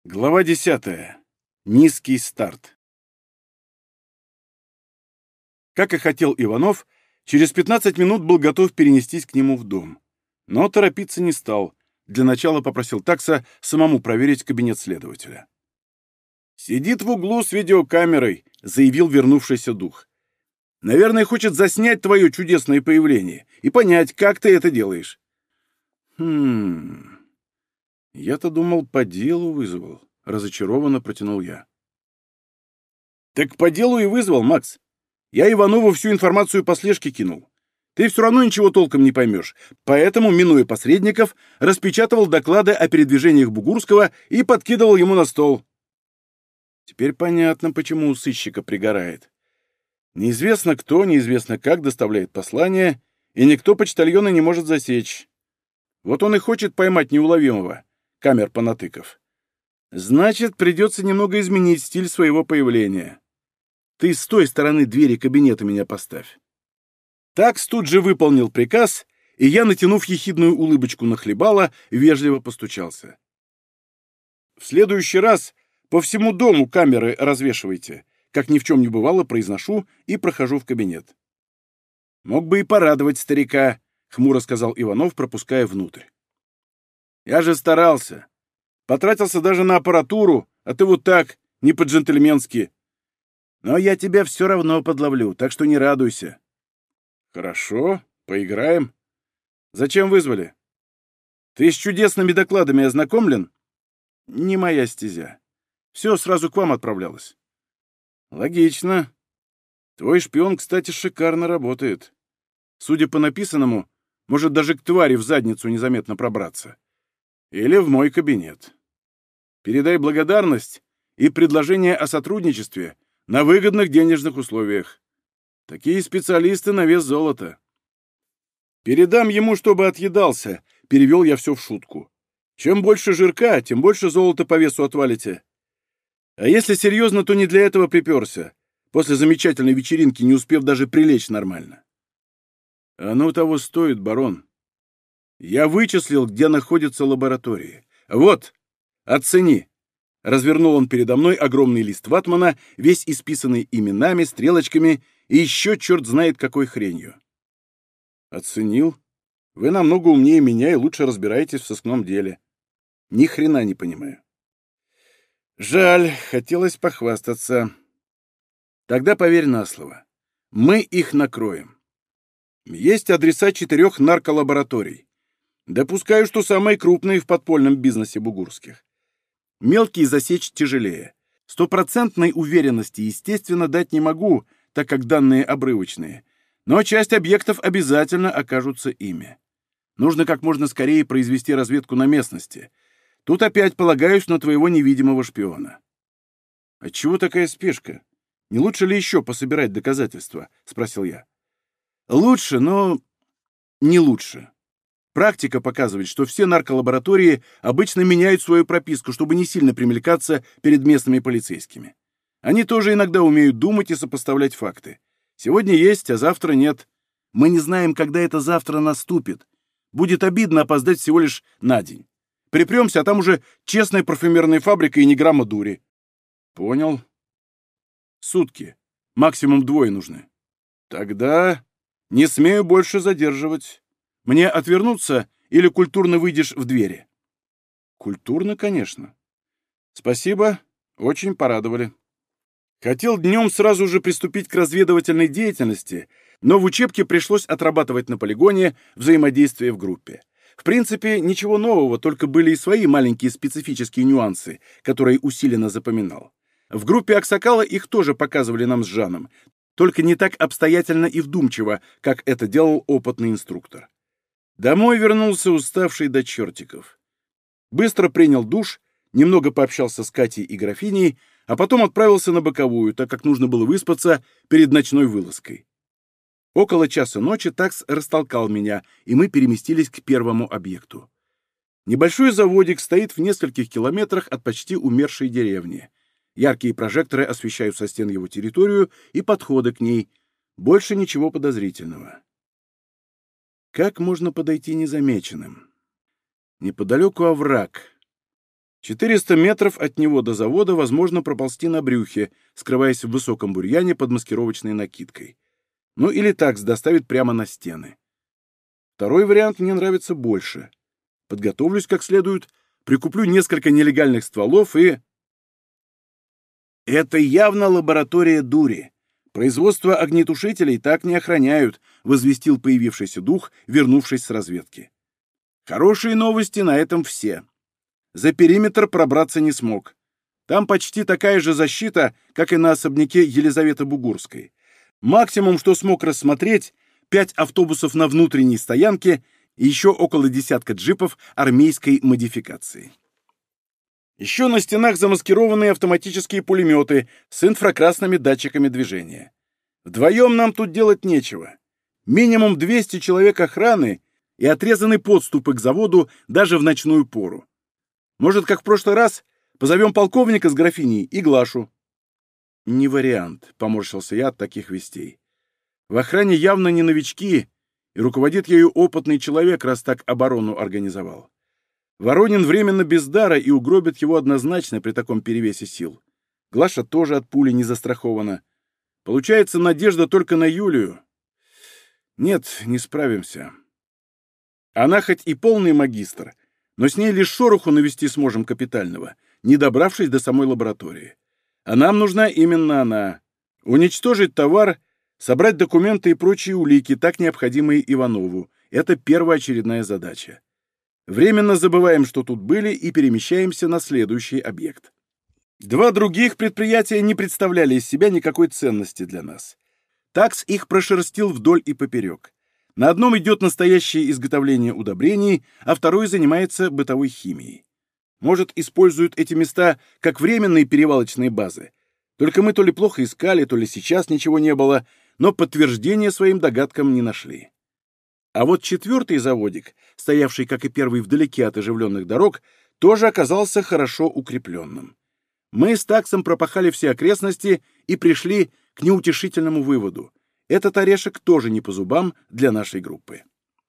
Глава 10. Низкий старт. Как и хотел Иванов, через 15 минут был готов перенестись к нему в дом. Но торопиться не стал. Для начала попросил такса самому проверить кабинет следователя. «Сидит в углу с видеокамерой», — заявил вернувшийся дух. «Наверное, хочет заснять твое чудесное появление и понять, как ты это делаешь». Я-то думал, по делу вызвал. Разочарованно протянул я. Так по делу и вызвал, Макс. Я Иванову всю информацию по слежке кинул. Ты все равно ничего толком не поймешь, поэтому, минуя посредников, распечатывал доклады о передвижениях Бугурского и подкидывал ему на стол. Теперь понятно, почему у сыщика пригорает. Неизвестно кто, неизвестно как доставляет послание, и никто почтальона не может засечь. Вот он и хочет поймать неуловимого, камер понатыков. Значит, придется немного изменить стиль своего появления. Ты с той стороны двери кабинета меня поставь. Такс тут же выполнил приказ, и я, натянув ехидную улыбочку на хлебало, вежливо постучался. В следующий раз по всему дому камеры развешивайте, как ни в чем не бывало, произношу и прохожу в кабинет. Мог бы и порадовать старика, хмуро сказал Иванов, пропуская внутрь. Я же старался. Потратился даже на аппаратуру, а ты вот так, не по-джентльменски. Но я тебя все равно подловлю, так что не радуйся. Хорошо, поиграем. Зачем вызвали? Ты с чудесными докладами ознакомлен? Не моя стезя. Все сразу к вам отправлялось. Логично. Твой шпион, кстати, шикарно работает. Судя по написанному, может даже к твари в задницу незаметно пробраться. Или в мой кабинет. Передай благодарность и предложение о сотрудничестве на выгодных денежных условиях. Такие специалисты на вес золота. Передам ему, чтобы отъедался, перевел я все в шутку. Чем больше жирка, тем больше золота по весу отвалите. А если серьезно, то не для этого приперся, после замечательной вечеринки, не успев даже прилечь нормально. Оно того стоит, барон. Я вычислил, где находятся лаборатории. Вот, оцени. Развернул он передо мной огромный лист ватмана, весь исписанный именами, стрелочками и еще черт знает какой хренью. Оценил. Вы намного умнее меня и лучше разбираетесь в сыскном деле. Ни хрена не понимаю. Жаль, хотелось похвастаться. Тогда поверь на слово. Мы их накроем. Есть адреса 4 нарколабораторий. Допускаю, что самые крупные в подпольном бизнесе бугурских. Мелкие засечь тяжелее. Стопроцентной уверенности, естественно, дать не могу, так как данные обрывочные. Но часть объектов обязательно окажутся ими. Нужно как можно скорее произвести разведку на местности. Тут опять полагаюсь на твоего невидимого шпиона. Отчего такая спешка? Не лучше ли еще пособирать доказательства? Спросил я. Лучше, но не лучше. Практика показывает, что все нарколаборатории обычно меняют свою прописку, чтобы не сильно примелькаться перед местными полицейскими. Они тоже иногда умеют думать и сопоставлять факты. Сегодня есть, а завтра нет. Мы не знаем, когда это завтра наступит. Будет обидно опоздать всего лишь на день. Припремся, а там уже честная парфюмерная фабрика и ни грамма дури. Понял. Сутки. Максимум 2 нужны. Тогда не смею больше задерживать. Мне отвернуться или культурно выйдешь в двери? Культурно, конечно. Спасибо, очень порадовали. Хотел днем сразу же приступить к разведывательной деятельности, но в учебке пришлось отрабатывать на полигоне взаимодействие в группе. В принципе, ничего нового, только были и свои маленькие специфические нюансы, которые усиленно запоминал. В группе Аксакала их тоже показывали нам с Жаном, только не так обстоятельно и вдумчиво, как это делал опытный инструктор. Домой вернулся уставший до чертиков. Быстро принял душ, немного пообщался с Катей и графиней, а потом отправился на боковую, так как нужно было выспаться перед ночной вылазкой. Около часа ночи такс растолкал меня, и мы переместились к первому объекту. Небольшой заводик стоит в нескольких километрах от почти умершей деревни. Яркие прожекторы освещают со стен его территорию и подходы к ней. Больше ничего подозрительного. Как можно подойти незамеченным? Неподалеку овраг. 400 метров от него до завода возможно проползти на брюхе, скрываясь в высоком бурьяне под маскировочной накидкой. Ну или такс доставит прямо на стены. Второй вариант мне нравится больше. Подготовлюсь как следует, прикуплю несколько нелегальных стволов и... Это явно лаборатория дури. Производство огнетушителей так не охраняют, возвестил появившийся дух, вернувшись с разведки. Хорошие новости на этом все. За периметр пробраться не смог. Там почти такая же защита, как и на особняке Елизаветы Бугурской. Максимум, что смог рассмотреть, 5 автобусов на внутренней стоянке и еще около десятка джипов армейской модификации. Еще на стенах замаскированные автоматические пулеметы с инфракрасными датчиками движения. Вдвоем нам тут делать нечего. Минимум 200 человек охраны и отрезаны подступы к заводу даже в ночную пору. Может, как в прошлый раз, позовем полковника с графиней и Глашу? Не вариант, поморщился я от таких вестей. В охране явно не новички, и руководит ею опытный человек, раз так оборону организовал. Воронин временно без дара и угробит его однозначно при таком перевесе сил. Глаша тоже от пули не застрахована. Получается, надежда только на Юлию. Нет, не справимся. Она хоть и полный магистр, но с ней лишь шороху навести сможем капитального, не добравшись до самой лаборатории. А нам нужна именно она. Уничтожить товар, собрать документы и прочие улики, так необходимые Иванову. Это первоочередная задача. Временно забываем, что тут были, и перемещаемся на следующий объект. 2 других предприятия не представляли из себя никакой ценности для нас. Такс их прошерстил вдоль и поперек. На одном идет настоящее изготовление удобрений, а второй занимается бытовой химией. Может, используют эти места как временные перевалочные базы. Только мы то ли плохо искали, то ли сейчас ничего не было, но подтверждения своим догадкам не нашли. А вот 4-й заводик, стоявший, как и первый, вдалеке от оживленных дорог, тоже оказался хорошо укрепленным. Мы с таксом пропахали все окрестности и пришли к неутешительному выводу. Этот орешек тоже не по зубам для нашей группы.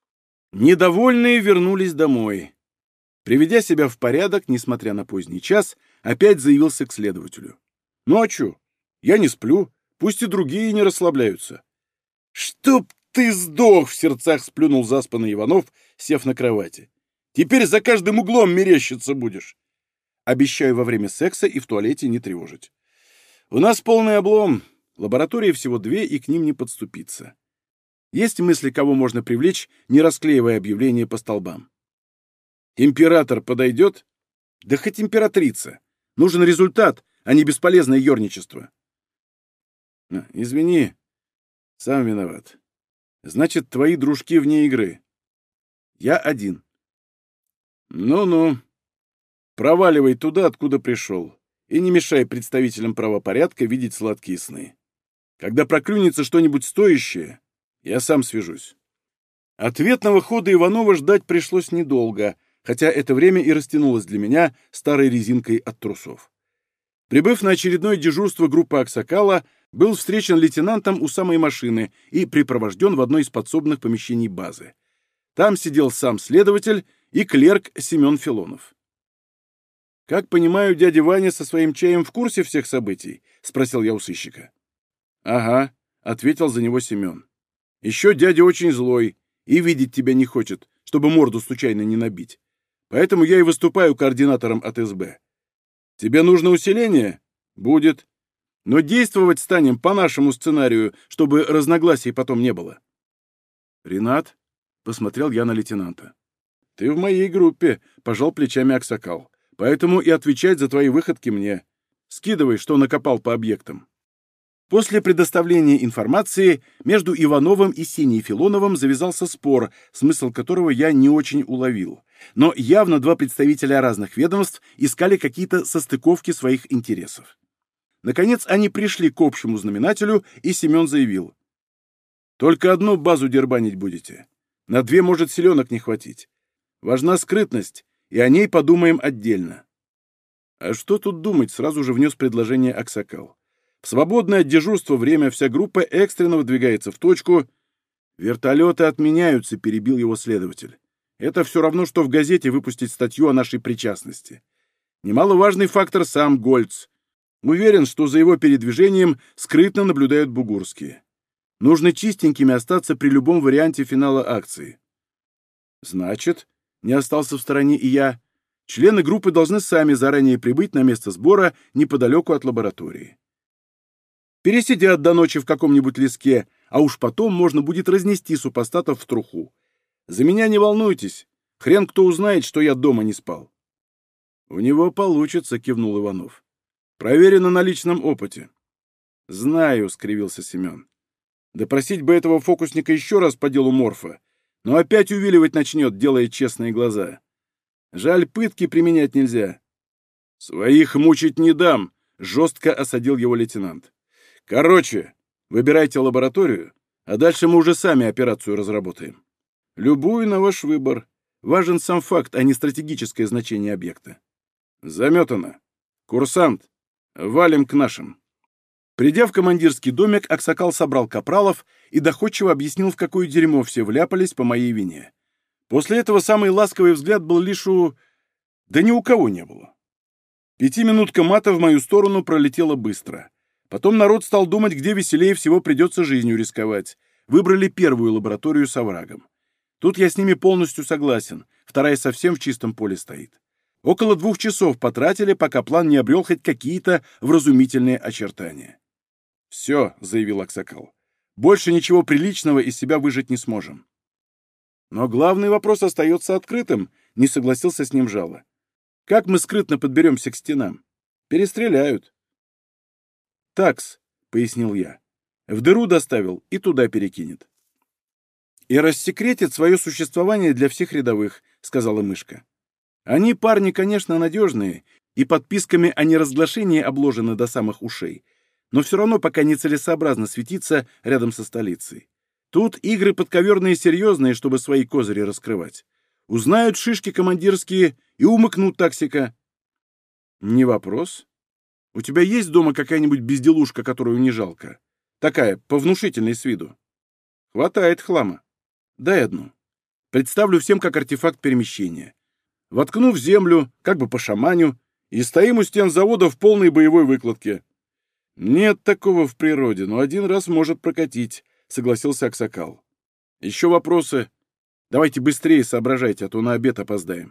Недовольные вернулись домой. Приведя себя в порядок, несмотря на поздний час, опять заявился к следователю. «Ну а чё? Я не сплю, пусть и другие не расслабляются». «Чтоб ты сдох!» — в сердцах сплюнул заспанный Иванов, сев на кровати. «Теперь за каждым углом мерещиться будешь». Обещаю во время секса и в туалете не тревожить. У нас полный облом. Лаборатории всего 2, и к ним не подступиться. Есть мысли, кого можно привлечь, не расклеивая объявления по столбам? Император подойдет? Да хоть императрица. Нужен результат, а не бесполезное ерничество. Извини, сам виноват. Значит, твои дружки вне игры. Я один. Ну-ну. Проваливай туда, откуда пришел, и не мешай представителям правопорядка видеть сладкие сны. Когда проклюнется что-нибудь стоящее, я сам свяжусь. Ответного хода Иванова ждать пришлось недолго, хотя это время и растянулось для меня старой резинкой от трусов. Прибыв на очередное дежурство группы Аксакала, был встречен лейтенантом у самой машины и припровожден в одно из подсобных помещений базы. Там сидел сам следователь и клерк Семен Филонов. «Как понимаю, дядя Ваня со своим чаем в курсе всех событий?» — спросил я у сыщика. «Ага», — ответил за него Семен. «Еще дядя очень злой и видеть тебя не хочет, чтобы морду случайно не набить. Поэтому я и выступаю координатором от СБ. Тебе нужно усиление? Будет. Но действовать станем по нашему сценарию, чтобы разногласий потом не было». «Ренат?» — посмотрел я на лейтенанта. «Ты в моей группе», — пожал плечами Аксакал. «Поэтому и отвечать за твои выходки мне. Скидывай, что накопал по объектам». После предоставления информации между Ивановым и Сеней Филоновым завязался спор, смысл которого я не очень уловил. Но явно 2 представителя разных ведомств искали какие-то состыковки своих интересов. Наконец они пришли к общему знаменателю, и Семен заявил. «Только одну базу дербанить будете. На 2 может селенок не хватить. Важна скрытность, и о ней подумаем отдельно». «А что тут думать?» — сразу же внес предложение Аксакал. «В свободное от дежурства время вся группа экстренно выдвигается в точку». «Вертолеты отменяются», — перебил его следователь. «Это все равно, что в газете выпустить статью о нашей причастности. Немаловажный фактор сам Гольц. Уверен, что за его передвижением скрытно наблюдают бугурские. Нужно чистенькими остаться при любом варианте финала акции. Значит, не остался в стороне и я, члены группы должны сами заранее прибыть на место сбора неподалеку от лаборатории. Пересидят до ночи в каком-нибудь леске, а уж потом можно будет разнести супостатов в труху. За меня не волнуйтесь, хрен кто узнает, что я дома не спал. — У него получится, — кивнул Иванов. — Проверено на личном опыте. — Знаю, — скривился Семен. — Допросить бы этого фокусника еще раз по делу Морфа, но опять увиливать начнет, делая честные глаза. Жаль, пытки применять нельзя. — Своих мучить не дам, — жестко осадил его лейтенант. — Короче, выбирайте лабораторию, а дальше мы уже сами операцию разработаем. Любую на ваш выбор. Важен сам факт, а не стратегическое значение объекта. Заметано. Курсант, валим к нашим. Придя в командирский домик, Аксакал собрал капралов и доходчиво объяснил, в какое дерьмо все вляпались по моей вине. После этого самый ласковый взгляд был лишь у... Да ни у кого не было. 5-минутка мата в мою сторону пролетела быстро. Потом народ стал думать, где веселее всего придется жизнью рисковать. Выбрали первую лабораторию с оврагом. Тут я с ними полностью согласен, вторая совсем в чистом поле стоит. Около 2 часов потратили, пока план не обрел хоть какие-то вразумительные очертания. «Все», — заявил Аксакал, — «больше ничего приличного из себя выжать не сможем». «Но главный вопрос остается открытым», — не согласился с ним Жало. «Как мы скрытно подберемся к стенам? Перестреляют». «Такс», — пояснил я, — «в дыру доставил и туда перекинет». «И рассекретит свое существование для всех рядовых», — сказала Мышка. «Они, парни, конечно, надежные, и подписками о неразглашении обложены до самых ушей, но все равно пока нецелесообразно светиться рядом со столицей. Тут игры подковерные серьезные, чтобы свои козыри раскрывать. Узнают шишки командирские и умыкнут таксика». «Не вопрос. У тебя есть дома какая-нибудь безделушка, которую не жалко? Такая, повнушительной с виду?» «Хватает хлама. Дай одну. Представлю всем как артефакт перемещения. Воткну в землю, как бы пошаманю, и стоим у стен завода в полной боевой выкладке». «Нет такого в природе, но один раз может прокатить», — согласился Аксакал. «Еще вопросы? Давайте быстрее соображайте, а то на обед опоздаем».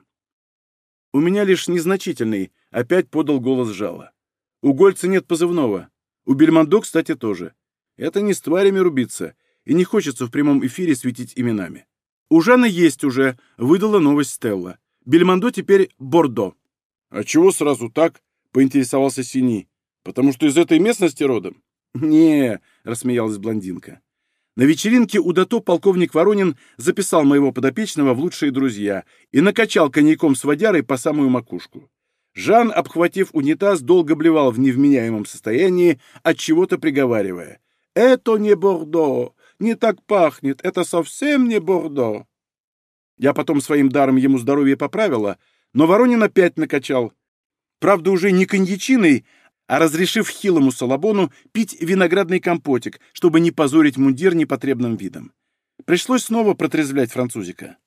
«У меня лишь незначительный», — опять подал голос Жало. «У Гольца нет позывного. У Бельмондо, кстати, тоже. Это не с тварями рубиться, и не хочется в прямом эфире светить именами. У Жана есть уже», — выдала новость Стелла. «Бельмондо теперь Бордо». «А чего сразу так?» — поинтересовался Синий. «Потому что из этой местности родом?» «Не», — рассмеялась блондинка. «На вечеринке у Дато полковник Воронин записал моего подопечного в лучшие друзья и накачал коньяком с водярой по самую макушку. Жан, обхватив унитаз, долго блевал в невменяемом состоянии, отчего-то приговаривая: «Это не Бордо, не так пахнет, это совсем не Бордо». Я потом своим даром ему здоровье поправила, но Воронин опять накачал. Правда, уже не коньячиной, а разрешив хилому салабону пить виноградный компотик, чтобы не позорить мундир непотребным видом. Пришлось снова протрезвлять французика.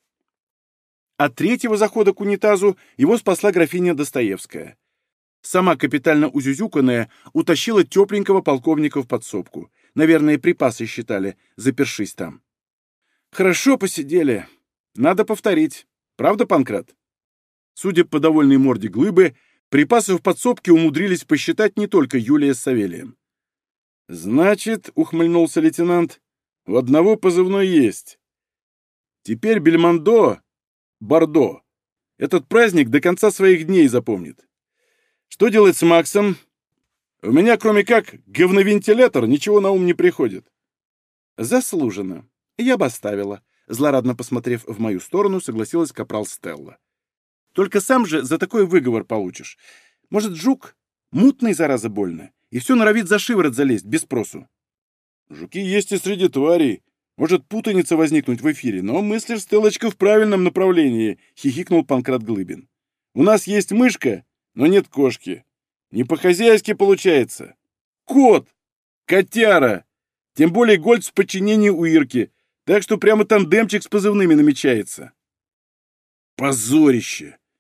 От третьего захода к унитазу его спасла графиня Достоевская. Сама капитально узюзюканная утащила тепленького полковника в подсобку. Наверное, припасы считали, запершись там. Хорошо посидели. Надо повторить. Правда, Панкрат? Судя по довольной морде Глыбы, припасы в подсобке умудрились посчитать не только Юлия с Савелием. «Значит, — ухмыльнулся лейтенант, — у одного позывной есть. Теперь Бельмондо, Бордо, этот праздник до конца своих дней запомнит. Что делать с Максом? У меня, кроме как говновентилятор, ничего на ум не приходит». «Заслуженно. Я бы оставила», — злорадно посмотрев в мою сторону, согласилась капрал Стелла. «Только сам же за такой выговор получишь. Может, жук? Мутный, зараза, больно. И все норовит за шиворот залезть, без спросу». «Жуки есть и среди тварей. Может путаница возникнуть в эфире, но мыслишь, Стеллочка, в правильном направлении», — хихикнул Панкрат Глыбин. «У нас есть мышка, но нет кошки. Не по-хозяйски получается. Кот! Котяра! Тем более Гольц в подчинении у Ирки, так что прямо тандемчик с позывными намечается». «Позорище!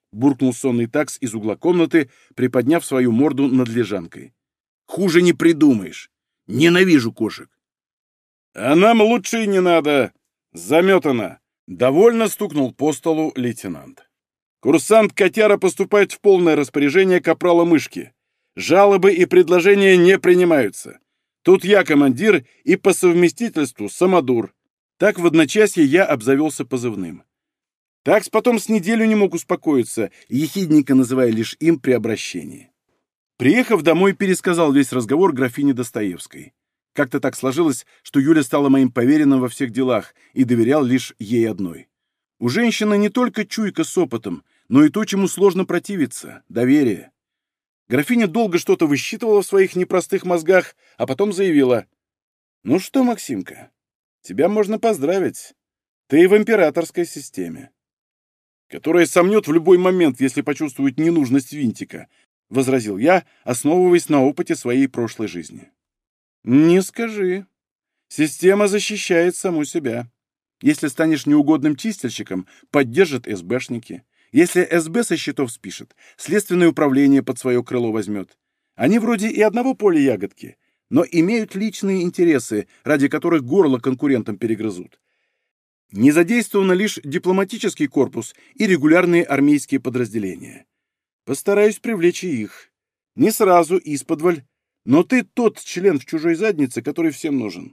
буркнул сонный такс из угла комнаты, приподняв свою морду над лежанкой. «Хуже не придумаешь. Ненавижу кошек». «А нам лучше и не надо. Заметано!» — довольно стукнул по столу лейтенант. «Курсант Котяра поступает в полное распоряжение капрала Мышки. Жалобы и предложения не принимаются. Тут я командир и по совместительству самодур». Так в одночасье я обзавелся позывным. Такс потом с неделю не мог успокоиться, ехидненько называя лишь им при обращении. Приехав домой, пересказал весь разговор графине Достоевской. Как-то так сложилось, что Юля стала моим поверенным во всех делах и доверял лишь ей одной. У женщины не только чуйка с опытом, но и то, чему сложно противиться — доверие. Графиня долго что-то высчитывала в своих непростых мозгах, а потом заявила: «Ну что, Максимка, тебя можно поздравить. Ты в императорской системе». «Которая сомнет в любой момент, если почувствует ненужность винтика», — возразил я, основываясь на опыте своей прошлой жизни. «Не скажи. Система защищает саму себя. Если станешь неугодным чистильщиком, поддержат СБшники. Если СБ со счетов спишет, следственное управление под свое крыло возьмет. Они вроде и одного поля ягодки, но имеют личные интересы, ради которых горло конкурентам перегрызут. Не задействовано лишь дипломатический корпус и регулярные армейские подразделения. Постараюсь привлечь и их. Не сразу, исподволь, но ты тот член в чужой заднице, который всем нужен».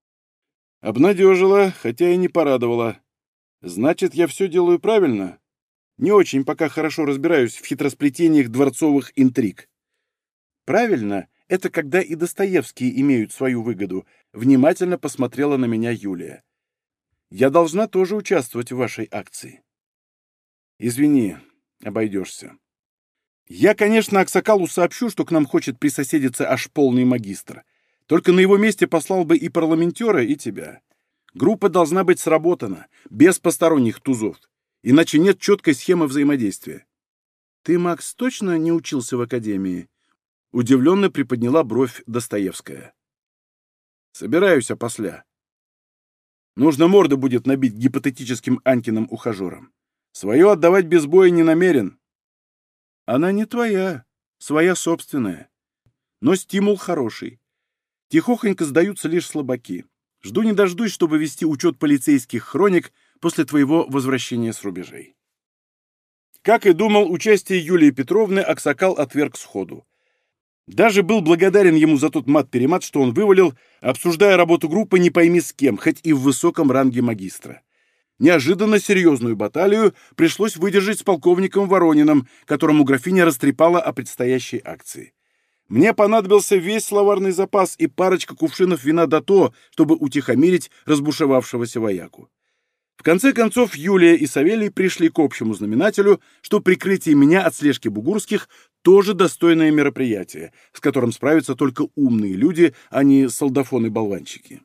Обнадежила, хотя и не порадовала. Значит, я все делаю правильно? Не очень пока хорошо разбираюсь в хитросплетениях дворцовых интриг. Правильно — это когда и Достоевские имеют свою выгоду, внимательно посмотрела на меня Юлия. Я должна тоже участвовать в вашей акции. Извини, обойдешься. Я, конечно, Аксакалу сообщу, что к нам хочет присоседиться аж полный магистр. Только на его месте послал бы и парламентера, и тебя. Группа должна быть сработана, без посторонних тузов, иначе нет четкой схемы взаимодействия. Ты, Макс, точно не учился в академии? Удивленно приподняла бровь Достоевская. Собираюсь опосля. Нужно морду будет набить гипотетическим Анькиным ухажерам. Свое отдавать без боя не намерен. Она не твоя, своя собственная. Но стимул хороший. Тихохонько сдаются лишь слабаки. Жду не дождусь, чтобы вести учет полицейских хроник после твоего возвращения с рубежей. Как и думал, участие Юлии Петровны Аксакал отверг сходу. Даже был благодарен ему за тот мат-перемат, что он вывалил, обсуждая работу группы не пойми с кем, хоть и в высоком ранге магистра. Неожиданно серьезную баталию пришлось выдержать с полковником Ворониным, которому графиня растрепала о предстоящей акции. Мне понадобился весь словарный запас и парочка кувшинов вина до то, чтобы утихомирить разбушевавшегося вояку. В конце концов, Юлия и Савелий пришли к общему знаменателю, что прикрытие меня от слежки бугурских тоже достойное мероприятие, с которым справятся только умные люди, а не солдафоны-болванчики.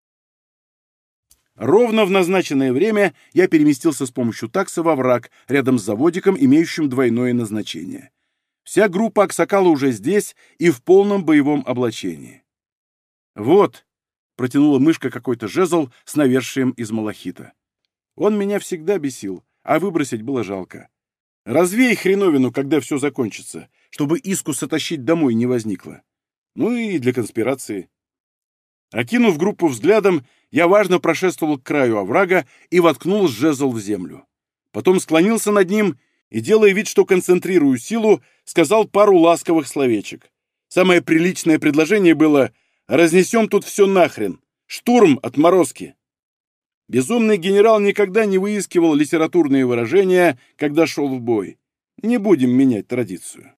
Ровно в назначенное время я переместился с помощью такса во враг, рядом с заводиком, имеющим двойное назначение. Вся группа Аксакала уже здесь и в полном боевом облачении. «Вот», — протянула мышка какой-то жезл с навершием из малахита. Он меня всегда бесил, а выбросить было жалко. Развей хреновину, когда все закончится, чтобы искуса тащить домой не возникло. Ну и для конспирации. Окинув группу взглядом, я важно прошествовал к краю оврага и воткнул жезл в землю. Потом склонился над ним и, делая вид, что концентрирую силу, сказал пару ласковых словечек. Самое приличное предложение было: «Разнесем тут все нахрен! Штурм отморозки!» Безумный генерал никогда не выискивал литературные выражения, когда шел в бой. Не будем менять традицию.